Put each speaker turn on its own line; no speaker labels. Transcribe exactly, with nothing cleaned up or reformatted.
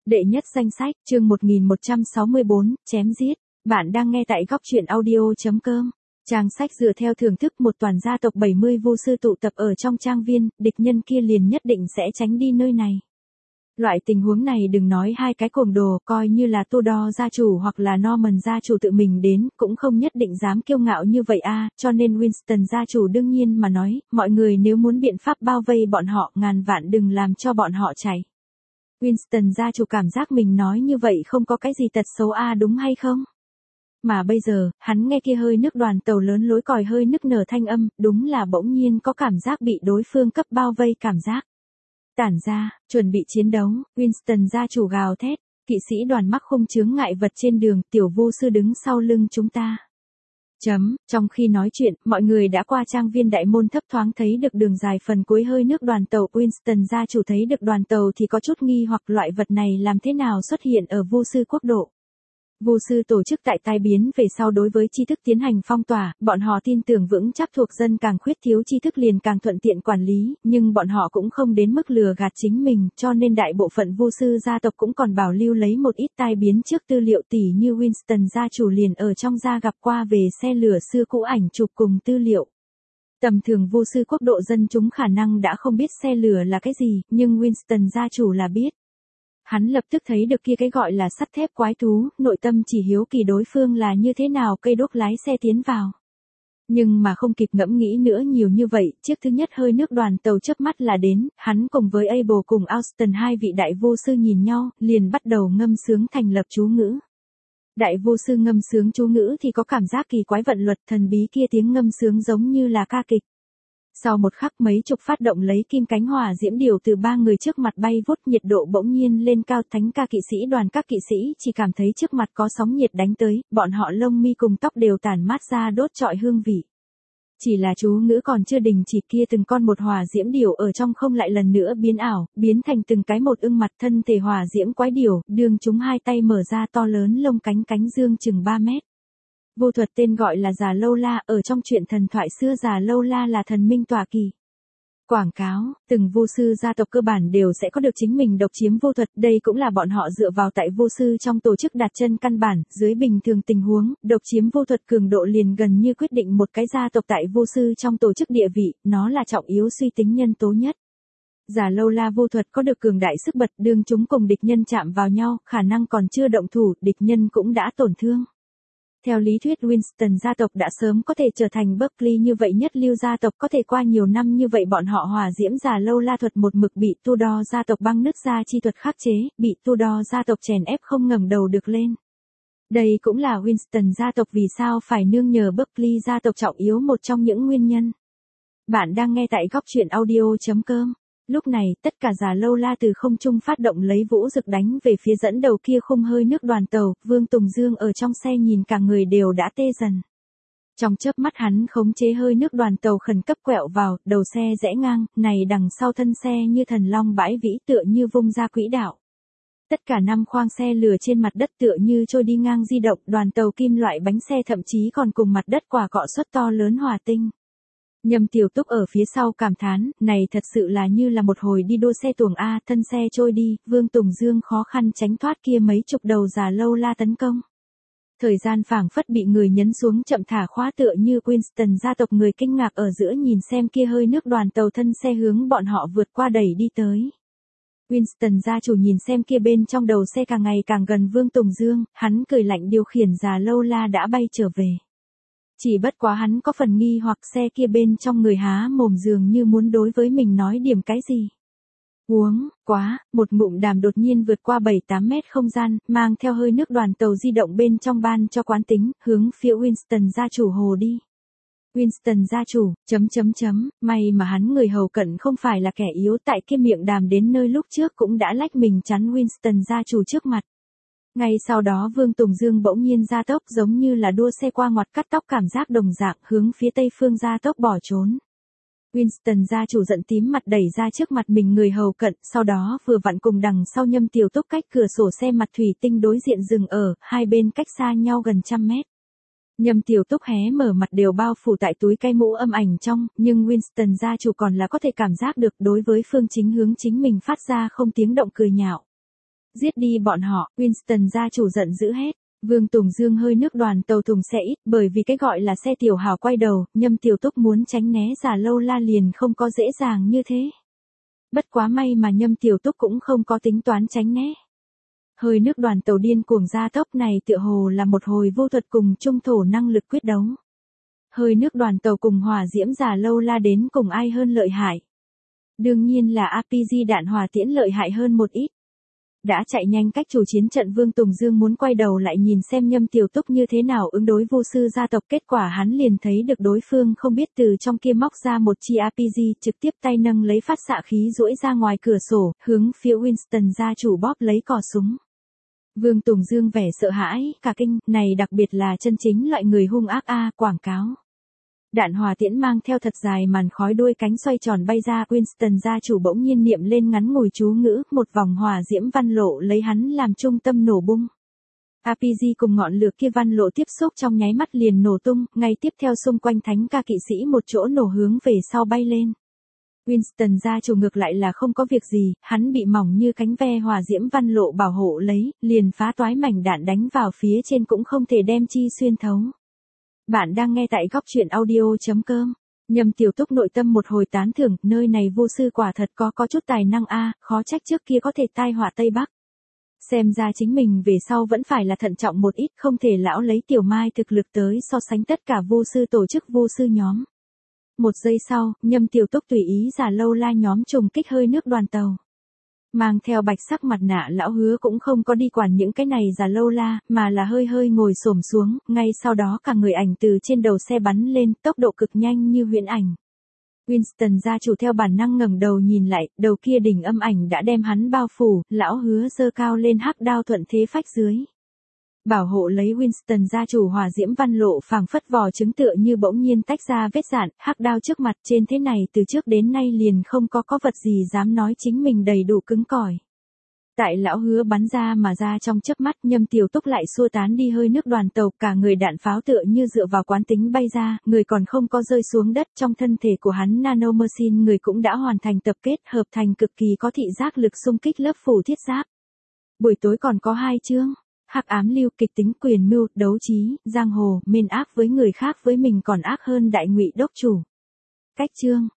Đệ nhất danh sách, chương một nghìn một trăm sáu mươi bốn, chém giết. Bạn đang nghe tại góc truyện audio chấm com. Trang sách dựa theo thưởng thức một toàn gia tộc bảy mươi vu sư tụ tập ở trong trang viên, địch nhân kia liền nhất định sẽ tránh đi nơi này. Loại tình huống này đừng nói hai cái cuồng đồ, coi như là Tudor gia chủ hoặc là Norman gia chủ tự mình đến, cũng không nhất định dám kiêu ngạo như vậy a, cho nên Winston gia chủ đương nhiên mà nói, mọi người nếu muốn biện pháp bao vây bọn họ, ngàn vạn đừng làm cho bọn họ chạy. Winston gia chủ cảm giác mình nói như vậy không có cái gì tật xấu a đúng hay không? Mà bây giờ, hắn nghe kia hơi nước đoàn tàu lớn lối còi hơi nức nở thanh âm, đúng là bỗng nhiên có cảm giác bị đối phương cấp bao vây cảm giác. Tản ra, chuẩn bị chiến đấu, Winston gia chủ gào thét, kỵ sĩ đoàn mắc không chướng ngại vật trên đường, tiểu vu sư đứng sau lưng chúng ta. Chấm, trong khi nói chuyện, mọi người đã qua trang viên đại môn thấp thoáng thấy được đường dài phần cuối hơi nước đoàn tàu. Winston gia chủ thấy được đoàn tàu thì có chút nghi hoặc loại vật này làm thế nào xuất hiện ở vu sư quốc độ. Vu sư tổ chức tại tai biến về sau đối với tri thức tiến hành phong tỏa, bọn họ tin tưởng vững chắc thuộc dân càng khuyết thiếu tri thức liền càng thuận tiện quản lý, nhưng bọn họ cũng không đến mức lừa gạt chính mình, cho nên đại bộ phận vu sư gia tộc cũng còn bảo lưu lấy một ít tai biến trước tư liệu tỉ như Winston gia chủ liền ở trong gia gặp qua về xe lửa xưa cũ ảnh chụp cùng tư liệu. Tầm thường vu sư quốc độ dân chúng khả năng đã không biết xe lửa là cái gì, nhưng Winston gia chủ là biết. Hắn lập tức thấy được kia cái gọi là sắt thép quái thú, nội tâm chỉ hiếu kỳ đối phương là như thế nào cây đốt lái xe tiến vào. Nhưng mà không kịp ngẫm nghĩ nữa nhiều như vậy, chiếc thứ nhất hơi nước đoàn tàu chớp mắt là đến, hắn cùng với Abel cùng Austin hai vị đại vô sư nhìn nhau, liền bắt đầu ngâm sướng thành lập chú ngữ. Đại vô sư ngâm sướng chú ngữ thì có cảm giác kỳ quái vận luật thần bí kia tiếng ngâm sướng giống như là ca kịch. Sau một khắc mấy chục phát động lấy kim cánh hỏa diễm điều từ ba người trước mặt bay vút, nhiệt độ bỗng nhiên lên cao. Thánh ca kỵ sĩ đoàn các kỵ sĩ chỉ cảm thấy trước mặt có sóng nhiệt đánh tới, bọn họ lông mi cùng tóc đều tản mát ra đốt trọi hương vị. Chỉ là chú ngữ còn chưa đình chỉ, kia từng con một hỏa diễm điều ở trong không lại lần nữa biến ảo, biến thành từng cái một ưng mặt thân thể hỏa diễm quái điều, đương chúng hai tay mở ra to lớn lông cánh cánh dương chừng ba mét. Vô thuật tên gọi là Già Lâu La, ở trong truyện thần thoại xưa Già Lâu La là thần minh tọa kỳ. Quảng cáo, từng vô sư gia tộc cơ bản đều sẽ có được chính mình độc chiếm vô thuật, đây cũng là bọn họ dựa vào tại vô sư trong tổ chức đặt chân căn bản, dưới bình thường tình huống, độc chiếm vô thuật cường độ liền gần như quyết định một cái gia tộc tại vô sư trong tổ chức địa vị, nó là trọng yếu suy tính nhân tố nhất. Già Lâu La vô thuật có được cường đại sức bật, đương chúng cùng địch nhân chạm vào nhau, khả năng còn chưa động thủ, địch nhân cũng đã tổn thương. Theo lý thuyết Winston gia tộc đã sớm có thể trở thành Berkeley như vậy nhất lưu gia tộc, có thể qua nhiều năm như vậy bọn họ hòa diễm Già Lâu La thuật một mực bị Tudor gia tộc băng nứt ra chi thuật khắc chế, bị Tudor gia tộc chèn ép không ngẩng đầu được lên. Đây cũng là Winston gia tộc vì sao phải nương nhờ Berkeley gia tộc trọng yếu một trong những nguyên nhân. Bạn đang nghe tại góc truyện audio chấm com. Lúc này, tất cả Già Lâu La từ không trung phát động lấy vũ rực đánh về phía dẫn đầu kia khung hơi nước đoàn tàu, Vương Tùng Dương ở trong xe nhìn cả người đều đã tê dần. Trong chớp mắt hắn khống chế hơi nước đoàn tàu khẩn cấp quẹo vào, đầu xe rẽ ngang, này đằng sau thân xe như thần long bãi vĩ tựa như vung ra quỹ đạo. Tất cả năm khoang xe lửa trên mặt đất tựa như trôi đi ngang di động, đoàn tàu kim loại bánh xe thậm chí còn cùng mặt đất quả cọ suất to lớn hòa tinh. Nhâm Tiểu Túc ở phía sau cảm thán, này thật sự là như là một hồi đi đua xe tuồng A, thân xe trôi đi, Vương Tùng Dương khó khăn tránh thoát kia mấy chục đầu Già Lâu La tấn công. Thời gian phảng phất bị người nhấn xuống chậm thả khóa tựa như Winston gia tộc người kinh ngạc ở giữa nhìn xem kia hơi nước đoàn tàu thân xe hướng bọn họ vượt qua đẩy đi tới. Winston gia chủ nhìn xem kia bên trong đầu xe càng ngày càng gần Vương Tùng Dương, hắn cười lạnh điều khiển Già Lâu La đã bay trở về. Chỉ bất quá hắn có phần nghi hoặc xe kia bên trong người há mồm dường như muốn đối với mình nói điểm cái gì. Uống, quá, một ngụm đàm đột nhiên vượt qua bảy tám mét không gian, mang theo hơi nước đoàn tàu di động bên trong ban cho quán tính, hướng phía Winston gia chủ hồ đi. Winston gia chủ, chấm chấm chấm, may mà hắn người hầu cận không phải là kẻ yếu tại kia miệng đàm đến nơi lúc trước cũng đã lách mình chắn Winston gia chủ trước mặt. Ngay sau đó Vương Tùng Dương bỗng nhiên gia tốc giống như là đua xe qua ngoặt cắt tóc cảm giác đồng dạng hướng phía tây phương gia tốc bỏ trốn. Winston gia chủ giận tím mặt đẩy ra trước mặt mình người hầu cận, sau đó vừa vặn cùng đằng sau Nhâm Tiểu Túc cách cửa sổ xe mặt thủy tinh đối diện dừng ở, hai bên cách xa nhau gần trăm mét. Nhâm Tiểu Túc hé mở mặt đều bao phủ tại túi cây mũ âm ảnh trong, nhưng Winston gia chủ còn là có thể cảm giác được đối với phương chính hướng chính mình phát ra không tiếng động cười nhạo. Giết đi bọn họ, Winston gia chủ giận dữ hét. Vương Tùng Dương hơi nước đoàn tàu thùng xe ít, bởi vì cái gọi là xe tiểu hào quay đầu, Nhâm Tiểu Túc muốn tránh né Già Lâu La liền không có dễ dàng như thế. Bất quá may mà Nhâm Tiểu Túc cũng không có tính toán tránh né. Hơi nước đoàn tàu điên cuồng gia tốc này tựa hồ là một hồi vô thuật cùng trung thổ năng lực quyết đấu. Hơi nước đoàn tàu cùng hỏa diễm Già Lâu La đến cùng ai hơn lợi hại. Đương nhiên là a pê giê đạn hỏa tiễn lợi hại hơn một ít. Đã chạy nhanh cách chủ chiến trận Vương Tùng Dương muốn quay đầu lại nhìn xem Nhâm Tiểu Túc như thế nào ứng đối vô sư gia tộc, kết quả hắn liền thấy được đối phương không biết từ trong kia móc ra một chi a pê giê, trực tiếp tay nâng lấy phát xạ khí duỗi ra ngoài cửa sổ, hướng phía Winston gia chủ bóp lấy cò súng. Vương Tùng Dương vẻ sợ hãi, cả kinh, này đặc biệt là chân chính loại người hung ác a, quảng cáo. Đạn hỏa tiễn mang theo thật dài màn khói đuôi cánh xoay tròn bay ra, Winston gia chủ bỗng nhiên niệm lên ngắn ngủi chú ngữ, một vòng hỏa diễm văn lộ lấy hắn làm trung tâm nổ bung. a pê giê cùng ngọn lửa kia văn lộ tiếp xúc trong nháy mắt liền nổ tung, ngay tiếp theo xung quanh thánh ca kỵ sĩ một chỗ nổ hướng về sau bay lên. Winston gia chủ ngược lại là không có việc gì, hắn bị mỏng như cánh ve hỏa diễm văn lộ bảo hộ lấy, liền phá toái mảnh đạn đánh vào phía trên cũng không thể đem chi xuyên thấu. Bạn đang nghe tại góc truyện audio chấm com. Nhâm Tiểu Túc nội tâm một hồi tán thưởng, nơi này vô sư quả thật có có chút tài năng a, khó trách trước kia có thể tai họa Tây Bắc. Xem ra chính mình về sau vẫn phải là thận trọng một ít, không thể lão lấy Tiểu Mai thực lực tới so sánh tất cả vô sư tổ chức vô sư nhóm. Một giây sau, Nhâm Tiểu Túc tùy ý Già Lâu La nhóm trùng kích hơi nước đoàn tàu. Mang theo bạch sắc mặt nạ lão Hứa cũng không có đi quản những cái này Già Lâu La, mà là hơi hơi ngồi xổm xuống, ngay sau đó cả người ảnh từ trên đầu xe bắn lên, tốc độ cực nhanh như huyễn ảnh. Winston gia chủ theo bản năng ngẩng đầu nhìn lại, đầu kia đỉnh âm ảnh đã đem hắn bao phủ, lão Hứa giơ cao lên hắc đao thuận thế phách dưới. Bảo hộ lấy Winston gia chủ hỏa diễm văn lộ phảng phất vỏ trứng tựa như bỗng nhiên tách ra vết dạn, hắc đao trước mặt trên thế này từ trước đến nay liền không có có vật gì dám nói chính mình đầy đủ cứng cỏi. Tại lão Hứa bắn ra mà ra trong chớp mắt, Nhâm Tiểu Túc lại xua tán đi hơi nước đoàn tàu, cả người đạn pháo tựa như dựa vào quán tính bay ra, người còn không có rơi xuống đất, trong thân thể của hắn nanomachine người cũng đã hoàn thành tập kết, hợp thành cực kỳ có thị giác lực xung kích lớp phủ thiết giáp. Buổi tối còn có hai chương. Hắc ám lưu, kịch tính, quyền mưu, đấu trí, giang hồ, mên ác với người khác với mình còn ác hơn đại ngụy đốc chủ. Cách chương.